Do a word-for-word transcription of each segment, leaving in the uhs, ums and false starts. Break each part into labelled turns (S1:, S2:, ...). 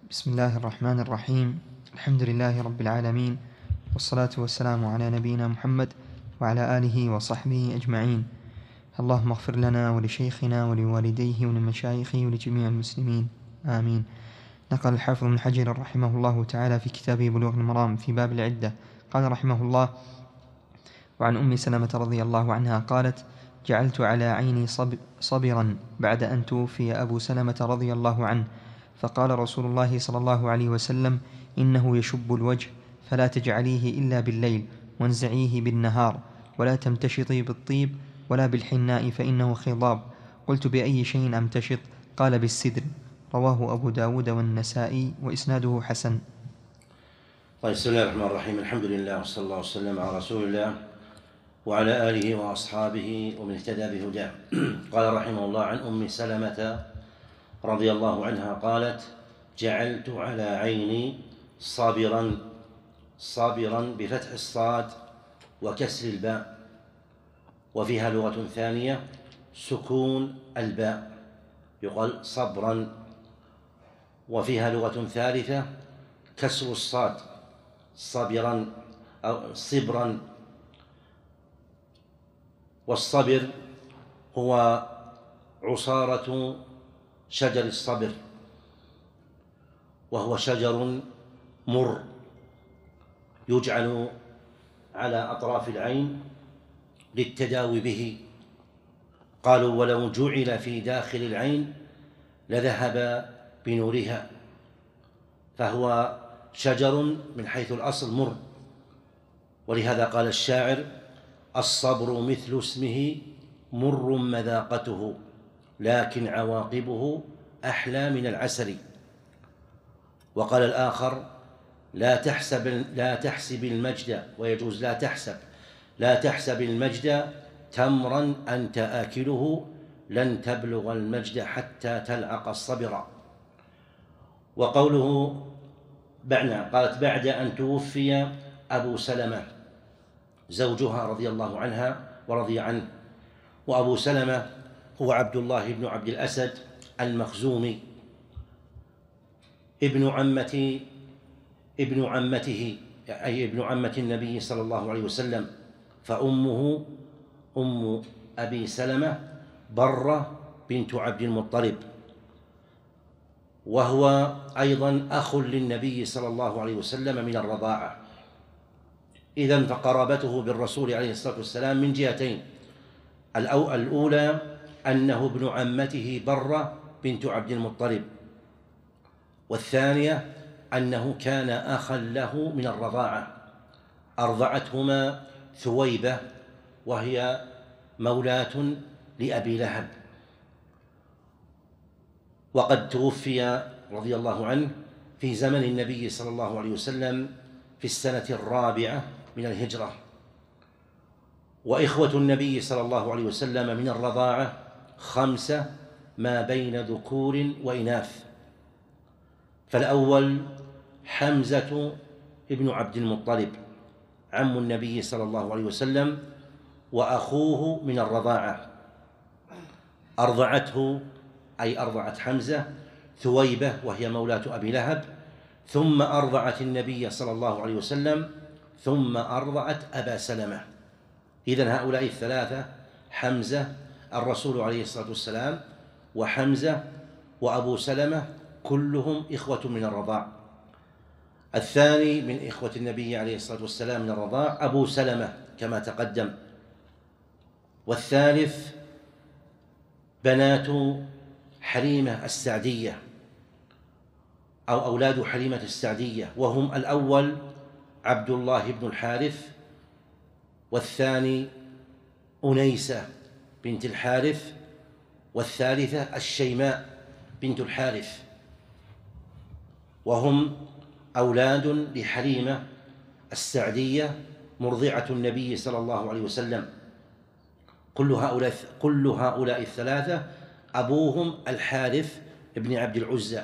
S1: بسم الله الرحمن الرحيم. الحمد لله رب العالمين، والصلاة والسلام على نبينا محمد وعلى آله وصحبه أجمعين. اللهم اغفر لنا ولشيخنا ولوالديه ولمشايخه ولجميع المسلمين، آمين. نقل الحافظ ابن حجر رحمه الله تعالى في كتابه بلوغ المرام في باب العدة، قال رحمه الله: وعن أم سلمة رضي الله عنها قالت: جعلت على عيني صبرا بعد أن توفي أبو سلمة رضي الله عنه، فقال رسول الله صلى الله عليه وسلم: إنه يشب الوجه، فلا تجعليه إلا بالليل، وانزعيه بالنهار، ولا تمتشطي بالطيب ولا بالحناء فإنه خضاب. قلت: بأي شيء أمتشط؟ قال: بالسدر. رواه أبو داود والنسائي، وإسناده حسن.
S2: طيب، بسم الله الرحمن الرحيم. الحمد لله، وصلى الله وسلم على رسول الله وعلى آله وأصحابه ومن اهتدى بهداه. قال رحمه الله: عن أم سلمة رضي الله عنها قالت: جعلت على عيني صابرا، صابرا بفتح الصاد وكسر الباء، وفيها لغة ثانية سكون الباء يقال صبرا، وفيها لغة ثالثة كسر الصاد صبرا أو صبرا. والصبر هو عصارة شجر الصبر، وهو شجر مر يجعل على أطراف العين للتداوي به. قالوا: ولو جعل في داخل العين لذهب بنورها، فهو شجر من حيث الأصل مر. ولهذا قال الشاعر: الصبر مثل اسمه مر مذاقته، لكن عواقبه أحلى من العسل. وقال الآخر: لا تحسب لا تحسب المجد، ويجوز لا تحسب لا تحسب المجد تمرا أنت آكله، لن تبلغ المجد حتى تلعق الصبر. وقوله بعنا قالت: بعد أن توفي أبو سلمة زوجها رضي الله عنها ورضي عنه. وأبو سلمة هو عبد الله بن عبد الأسد المخزومي، ابن عمة ابن عمته أي ابن عمة النبي صلى الله عليه وسلم، فأمه أم أبي سلمة برة بنت عبد المطلب، وهو أيضا أخ للنبي صلى الله عليه وسلم من الرضاعة. إذن فقرابته بالرسول عليه الصلاة والسلام من جهتين: الأولى أنه ابن عمته برة بنت عبد المطلب، والثانية أنه كان أخا له من الرضاعة، أرضعتهما ثويبة وهي مولاة لأبي لهب. وقد توفي رضي الله عنه في زمن النبي صلى الله عليه وسلم في السنة الرابعة من الهجرة. وإخوة النبي صلى الله عليه وسلم من الرضاعة خمسة ما بين ذكور وإناث. فالأول حمزة ابن عبد المطلب عم النبي صلى الله عليه وسلم وأخوه من الرضاعة، أرضعته أي أرضعت حمزة ثويبة وهي مولاة أبي لهب، ثم أرضعت النبي صلى الله عليه وسلم، ثم أرضعت أبا سلمة. إذن هؤلاء الثلاثة، حمزة، الرسول عليه الصلاة والسلام، وحمزة، وأبو سلمة، كلهم إخوة من الرضاع. الثاني من إخوة النبي عليه الصلاة والسلام من الرضاع أبو سلمة كما تقدم. والثالث بنات حليمة السعدية أو أولاد حليمة السعدية، وهم: الأول عبد الله بن الحارث، والثاني أنيسة بنت الحارث، والثالثة الشيماء بنت الحارث، وهم أولاد لحليمة السعدية مرضعة النبي صلى الله عليه وسلم. كل هؤلاء كل هؤلاء الثلاثة أبوهم الحارث بن عبد العزى،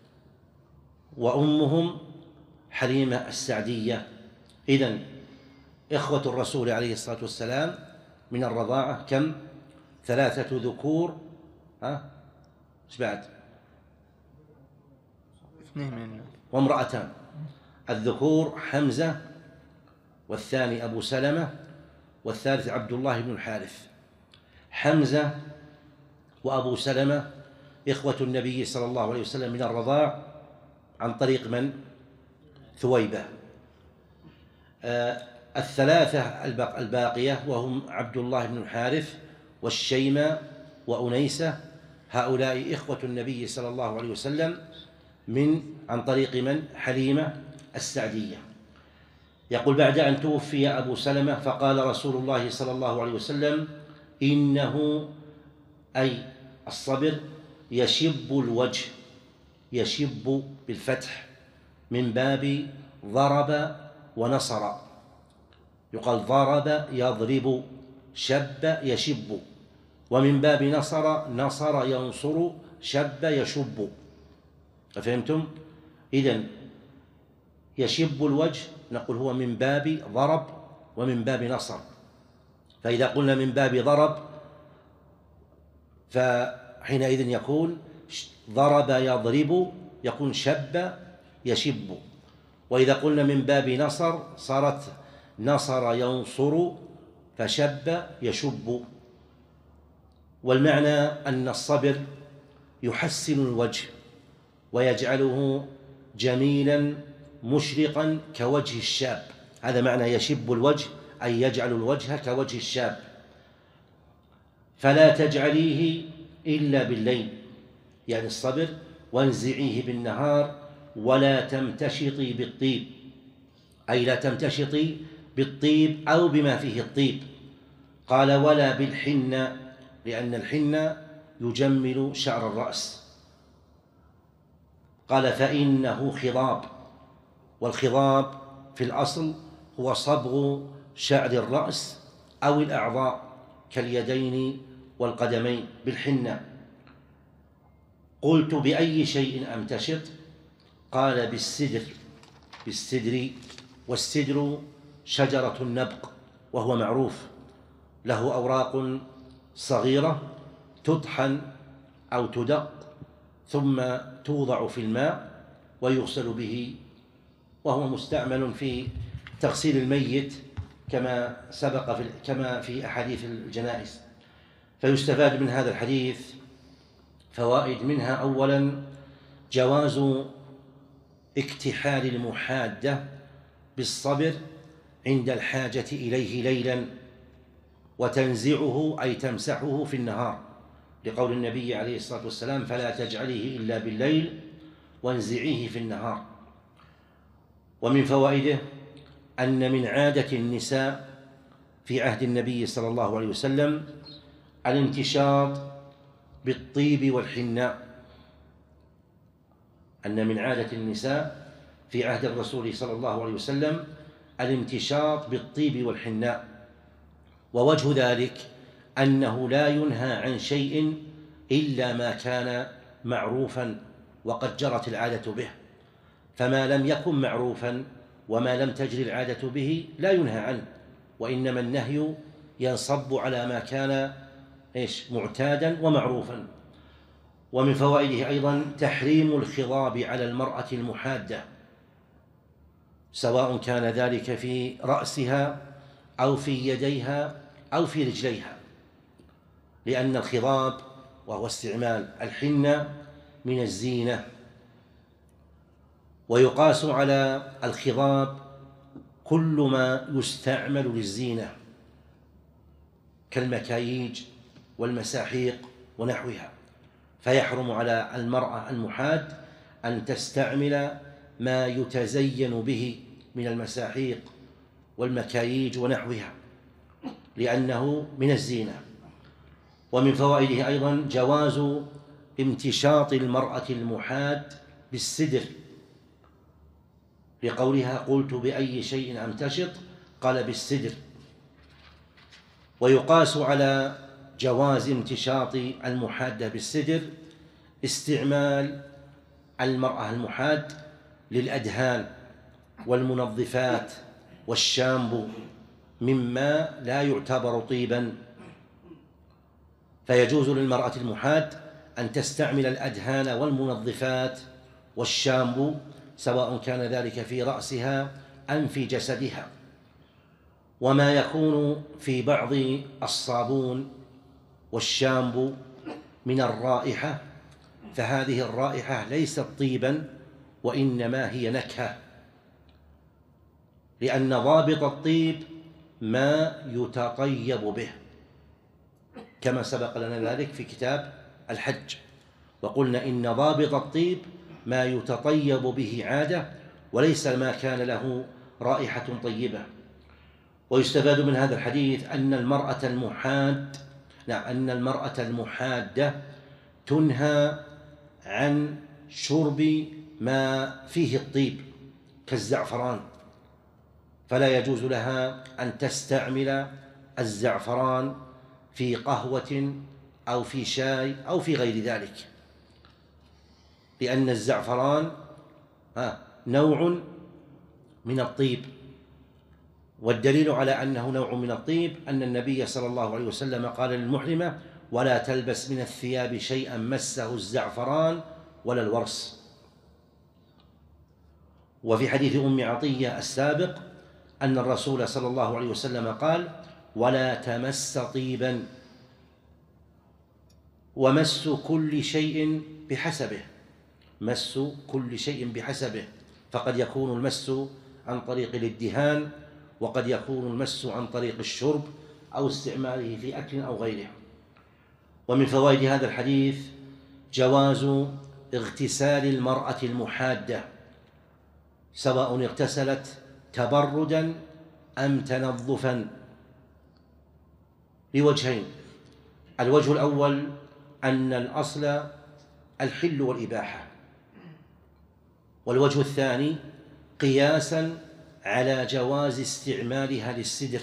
S2: وأمهم حليمة السعدية. إذن إخوة الرسول عليه الصلاة والسلام من الرضاعة كم؟ ثلاثة ذكور. ها؟ إيش بعد؟ وامرأتان. الذكور حمزة والثاني أبو سلمة والثالث عبد الله بن الحارث. حمزة وأبو سلمة إخوة النبي صلى الله عليه وسلم من الرضاع عن طريق من؟ ثويبة. آه الثلاثة الباقية وهم عبد الله بن الحارث والشيمة وأنيسة، هؤلاء إخوة النبي صلى الله عليه وسلم من عن طريق من؟ حليمة السعدية. يقول: بعد أن توفي أبو سلمة فقال رسول الله صلى الله عليه وسلم: إنه أي الصبر يشب الوجه، يشب بالفتح من باب ضرب ونصر، يقال ضرب يضرب، شب يشب، ومن باب نصر نصر ينصر، شب يشب. فهمتم؟ إذن يشب الوجه نقول هو من باب ضرب ومن باب نصر. فإذا قلنا من باب ضرب فحينئذ يكون ضرب يضرب، يكون شب يشب. وإذا قلنا من باب نصر صارت نصر ينصر، فشب يشب. والمعنى أن الصبر يحسن الوجه ويجعله جميلا مشرقا كوجه الشاب. هذا معنى يشب الوجه، أي يجعل الوجه كوجه الشاب. فلا تجعليه إلا بالليل، يعني الصبر، وانزعيه بالنهار، ولا تمتشطي بالطيب، أي لا تمتشطي بالطيب أو بما فيه الطيب. قال: ولا بالحنة، لأن الحنة يجمل شعر الرأس. قال: فإنه خضاب، والخضاب في الأصل هو صبغ شعر الرأس أو الأعضاء كاليدين والقدمين بالحنة. قلت: بأي شيء أمتشط؟ قال: بالسدر، بالسدر. والسدر شجرة النبق، وهو معروف، له أوراق صغيرة تطحن أو تدق ثم توضع في الماء ويغسل به، وهو مستعمل في تغسيل الميت كما سبق في كما في أحاديث الجنائز. فيستفاد من هذا الحديث فوائد، منها أولا جواز اكتحال المحادة بالصبر عند الحاجة إليه ليلا، وتنزعه أي تمسحه في النهار، لقول النبي عليه الصلاة والسلام: فلا تجعليه إلا بالليل وانزعيه في النهار. ومن فوائده أن من عادة النساء في عهد النبي صلى الله عليه وسلم الامتشاط بالطيب والحناء، أن من عادة النساء في عهد الرسول صلى الله عليه وسلم الامتشاط بالطيب والحناء. ووجه ذلك أنه لا ينهى عن شيء إلا ما كان معروفا وقد جرت العادة به، فما لم يكن معروفا وما لم تجري العادة به لا ينهى عنه، وإنما النهي ينصب على ما كان إيش معتادا ومعروفا. ومن فوائده أيضا تحريم الخضاب على المرأة المحادة، سواء كان ذلك في رأسها أو في يديها أو في رجليها، لأن الخضاب وهو استعمال الحنة من الزينة. ويقاس على الخضاب كل ما يستعمل للزينة كالمكاييج والمساحيق ونحوها، فيحرم على المرأة المحاد أن تستعمل ما يتزين به من المساحيق والمكاييج ونحوها، لأنه من الزينة. ومن فوائده أيضا جواز امتشاط المرأة المحاد بالسدر، لقولها: قلت: بأي شيء أمتشط؟ قال: بالسدر. ويقاس على جواز امتشاط المحادة بالسدر استعمال المرأة المحاد للأدهان والمنظفات والشامبو مما لا يعتبر طيبا، فيجوز للمرأة المحاد أن تستعمل الأدهان والمنظفات والشامبو سواء كان ذلك في رأسها أم في جسدها. وما يكون في بعض الصابون والشامبو من الرائحة فهذه الرائحة ليست طيبا وإنما هي نكهة، لأن ضابط الطيب ما يتطيب به، كما سبق لنا ذلك في كتاب الحج، وقلنا إن ضابط الطيب ما يتطيب به عادة وليس ما كان له رائحة طيبة. ويستفاد من هذا الحديث أن المرأة المحاد نعم أن المرأة المحادة تنهى عن شرب ما فيه الطيب كالزعفران، فلا يجوز لها أن تستعمل الزعفران في قهوة أو في شاي أو في غير ذلك، لأن الزعفران نوع من الطيب. والدليل على أنه نوع من الطيب أن النبي صلى الله عليه وسلم قال للمحرمة: ولا تلبس من الثياب شيئا مسه الزعفران ولا الورس. وفي حديث أم عطية السابق أن الرسول صلى الله عليه وسلم قال: ولا تمس طيبا. ومس كل شيء بحسبه، مس كل شيء بحسبه، فقد يكون المس عن طريق الادهان، وقد يكون المس عن طريق الشرب أو استعماله في أكل أو غيره. ومن فوائد هذا الحديث جواز اغتسال المرأة المحادة سواء اغتسلت تبردا أم تنظفا لوجهين: الوجه الأول أن الأصل الحل والإباحة، والوجه الثاني قياسا على جواز استعمالها للسدر،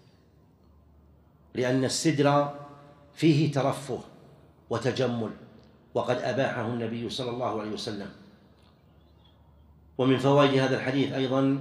S2: لأن السدر فيه ترفه وتجمل وقد أباحه النبي صلى الله عليه وسلم. ومن فوائد هذا الحديث أيضا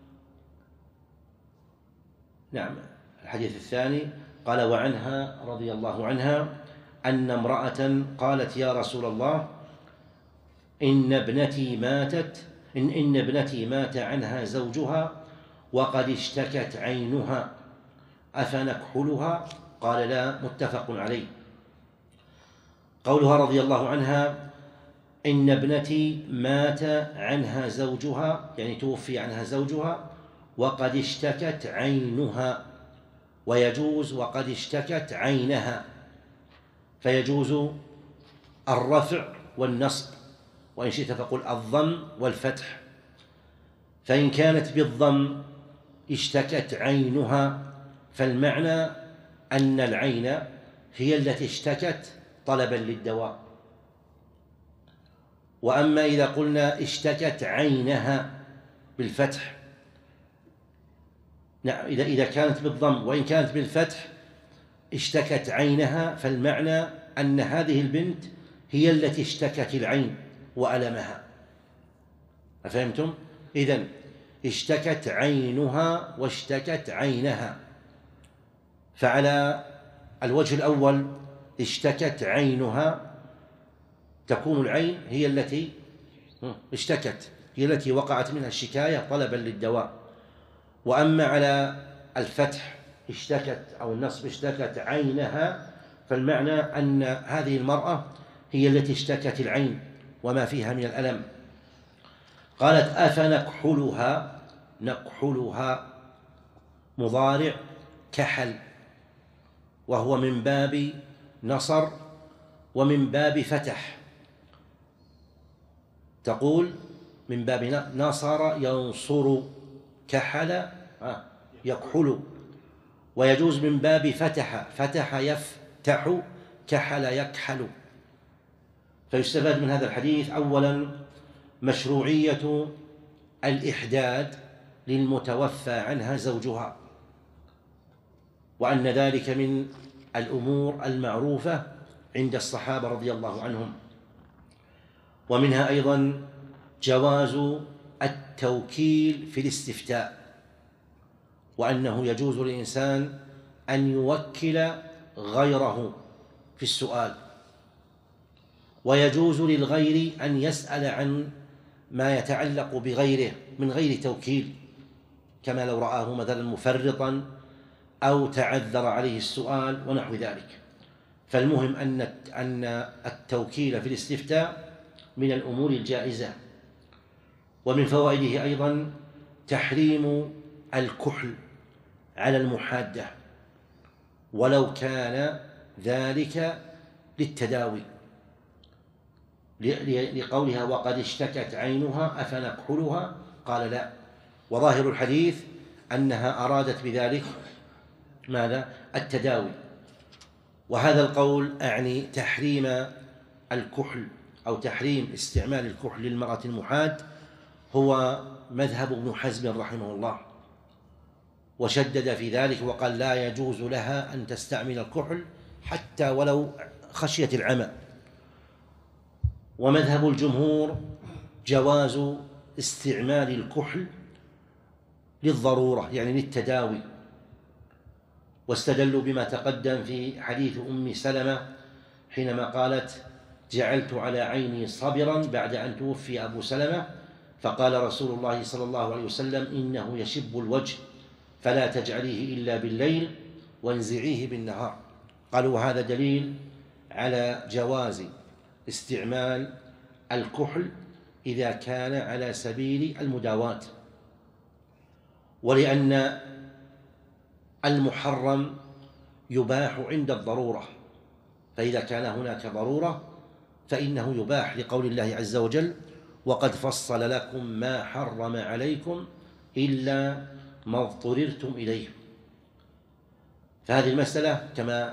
S2: نعم الحديث الثاني قال: وعنها رضي الله عنها أن امرأة قالت: يا رسول الله، إن ابنتي ماتت إن, إن ابنتي مات عنها زوجها وقد اشتكت عينها أفنكحلها؟ قال: لا. متفق عليه. قولها رضي الله عنها إن ابنتي مات عنها زوجها، يعني توفي عنها زوجها، وقد اشتكت عينها، ويجوز وقد اشتكت عينها، فيجوز الرفع والنصب، وإن شئت فقل الضم والفتح. فإن كانت بالضم اشتكت عينها فالمعنى أن العين هي التي اشتكت طلبا للدواء. وأما إذا قلنا اشتكت عينها بالفتح، نعم إذا إذا كانت بالضم، وإن كانت بالفتح اشتكت عينها فالمعنى أن هذه البنت هي التي اشتكت العين وألمها. أفهمتم؟ إذن اشتكت عينها واشتكت عينها، فعلى الوجه الأول اشتكت عينها تكون العين هي التي اشتكت، هي التي وقعت منها الشكاية طلبا للدواء. وأما على الفتح اشتكت أو النصب اشتكت عينها فالمعنى أن هذه المرأة هي التي اشتكت العين وما فيها من الألم. قالت: أفنكحلها؟ نكحلها مضارع كحل، وهو من باب نصر ومن باب فتح. تقول من باب نصر ينصر، كحل يكحل، ويجوز من باب فتح، فتح يفتح، كحل يكحل. فيستفاد من هذا الحديث أولا مشروعية الإحداد للمتوفى عنها زوجها، وأن ذلك من الأمور المعروفة عند الصحابة رضي الله عنهم. ومنها أيضا جواز التوكيل في الاستفتاء، وأنه يجوز للإنسان أن يوكل غيره في السؤال، ويجوز للغير أن يسأل عن ما يتعلق بغيره من غير توكيل، كما لو رآه مثلا مفرطا أو تعذر عليه السؤال ونحو ذلك. فالمهم أن أن التوكيل في الاستفتاء من الأمور الجائزة. ومن فوائده أيضا تحريم الكحل على المحادة ولو كان ذلك للتداوي، لقولها وقد اشتكت عينها أفنكحلها، قال لا. وظاهر الحديث أنها أرادت بذلك ماذا؟ التداوي. وهذا القول أعني تحريم الكحل أو تحريم استعمال الكحل للمرأة المحاد هو مذهب ابن حزم رحمه الله، وشدد في ذلك وقال لا يجوز لها أن تستعمل الكحل حتى ولو خشية العمى. ومذهب الجمهور جواز استعمال الكحل للضرورة يعني للتداوي، واستدلوا بما تقدم في حديث أم سلمة حينما قالت جعلت على عيني صبرا بعد أن توفي أبو سلمة، فقال رسول الله صلى الله عليه وسلم إنه يشب الوجه فلا تجعليه إلا بالليل وانزعيه بالنهار. قالوا هذا دليل على جواز استعمال الكحل إذا كان على سبيل المداواة، ولأن المحرم يباح عند الضرورة، فإذا كان هناك ضرورة فإنه يباح، لقول الله عز وجل وقد فصل لكم ما حرم عليكم إلا ما اضطررتم إليه. فهذه المسألة كما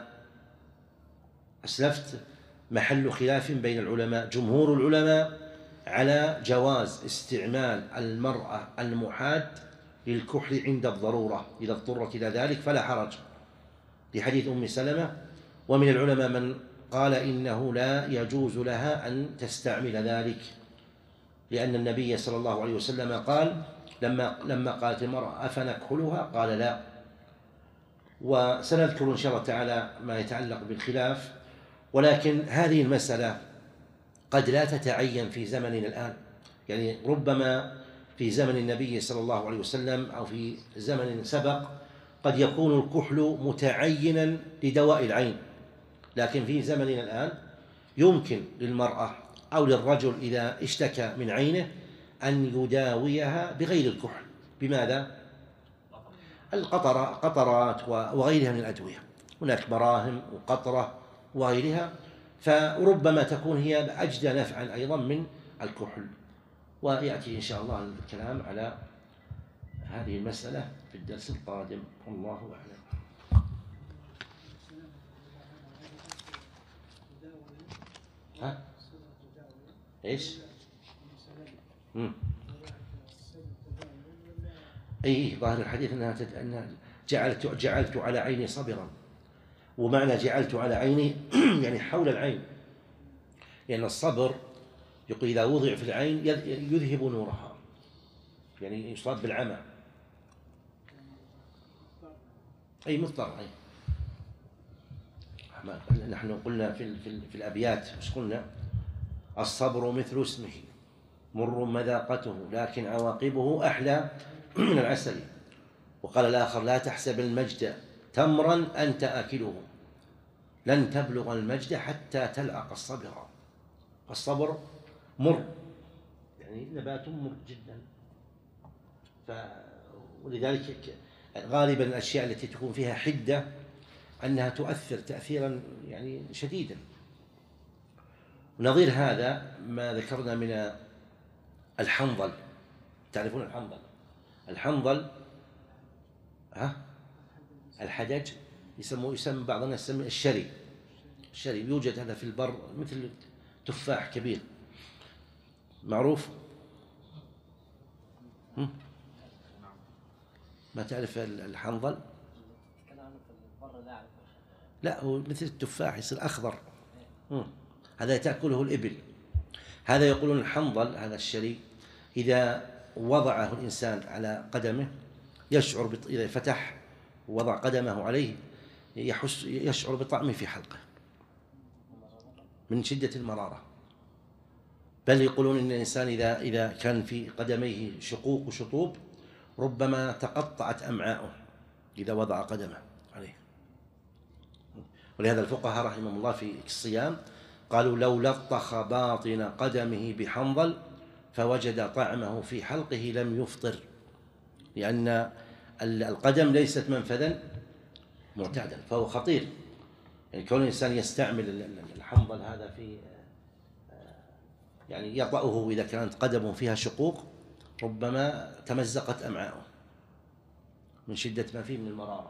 S2: أسلفت محل خلاف بين العلماء. جمهور العلماء على جواز استعمال المرأة المحاد للكحل عند الضرورة إذا اضطرت إلى ذلك فلا حرج، لحديث أم سلمة. ومن العلماء من قال إنه لا يجوز لها أن تستعمل ذلك، لأن النبي صلى الله عليه وسلم قال لما لما قالت المرأة أفنكحلها قال لا. وسنذكر إن شاء الله تعالى ما يتعلق بالخلاف، ولكن هذه المسألة قد لا تتعين في زمننا الآن، يعني ربما في زمن النبي صلى الله عليه وسلم أو في زمن سبق قد يكون الكحل متعينا لدواء العين، لكن في زمننا الآن يمكن للمرأة أو للرجل إذا اشتكى من عينه أن يداويها بغير الكحل. بماذا؟ القطرة قطرات وغيرها من الأدوية، هناك مراهم وقطرة وغيرها، فربما تكون هي أجدى نفعا أيضا من الكحل. ويأتي إن شاء الله الكلام على هذه المسألة في الدرس القادم، الله أعلم. ها؟ إيش؟ مم. أي ظاهر الحديث أنها, تد... أنها جعلت جعلت على عيني صبرا، ومعنى جعلت على عيني يعني حول العين، لأن الصبر يقول إذا وضع في العين يذهب نورها، يعني يصاب بالعمى. أي مضطر. أي نحن قلنا في, في, في الأبيات مش قلنا الصبر مثل اسمه مر مذاقته لكن عواقبه أحلى من العسل. وقال الآخر لا تحسب المجد تمرا أنت آكله لن تبلغ المجد حتى تلعق الصبر. الصبر مر، يعني نبات مر جدا. ف... ولذلك غالبا الأشياء التي تكون فيها حدة أنها تؤثر تأثيرا يعني شديدا. نظير هذا ما ذكرنا من الحنظل. تعرفون الحنظل؟ الحنظل ها الحدج يسموه يسمى بعض الناس يسميه الشري. الشري يوجد هذا في البر مثل تفاح كبير معروف. ما تعرف الحنظل؟ لا هو مثل التفاح يصير أخضر، هذا تأكله الإبل. هذا يقولون الحنظل هذا الشري إذا وضعه الإنسان على قدمه يشعر بط... إذا فتح ووضع قدمه عليه يحس يشعر بطعمه في حلقه من شدة المرارة. بل يقولون إن الإنسان إذا إذا كان في قدميه شقوق وشطوب ربما تقطعت أمعاؤه إذا وضع قدمه عليه. ولهذا الفقهاء رحمهم الله في الصيام قالوا لو لطخ باطن قدمه بحنظل فوجد طعمه في حلقه لم يفطر، لأن القدم ليست منفذا معتادا فهو خطير. يعني كون الإنسان يستعمل الحنظل هذا في يعني يطأه إذا كانت قدمه فيها شقوق ربما تمزقت أمعاؤه من شدة ما فيه من المرارة.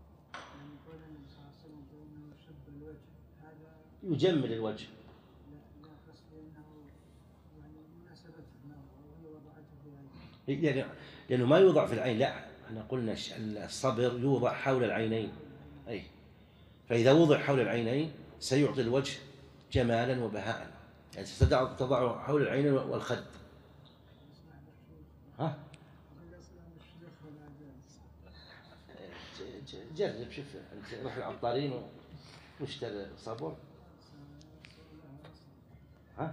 S2: يجمل الوجه. يعني لأنه ما يوضع في العين، لا احنا قلنا الصبر يوضع حول العينين، أي فإذا وضع حول العينين سيعطي الوجه جمالا وبهاء، يعني تضع حول العين والخد. ها؟ جرب، شوف انت روح العطارين واشتري صابون. ها؟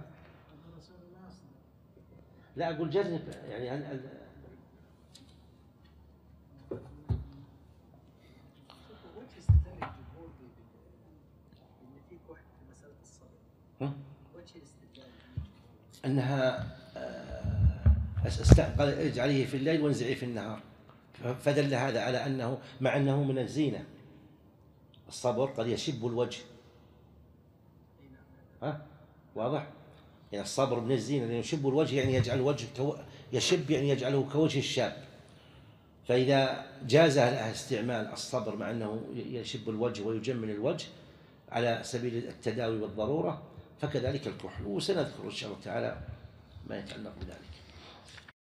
S2: لا أقول جرب يعني هل هل أنها قال اجعليه في الليل وانزعيه في النهار، فدل هذا على أنه مع أنه من الزينة. الصبر قد يشب الوجه، ها واضح؟ يعني الصبر من الزينة لأنه يشب الوجه، يعني يجعل الوجه كو... يشب يعني يجعله كوجه الشاب. فإذا جاز له استعمال الصبر مع أنه يشب الوجه ويجمل الوجه على سبيل التداوي والضرورة فكذلك الكحل، وسنذكر إن شاء الله تعالى ما يتعلق بذلك.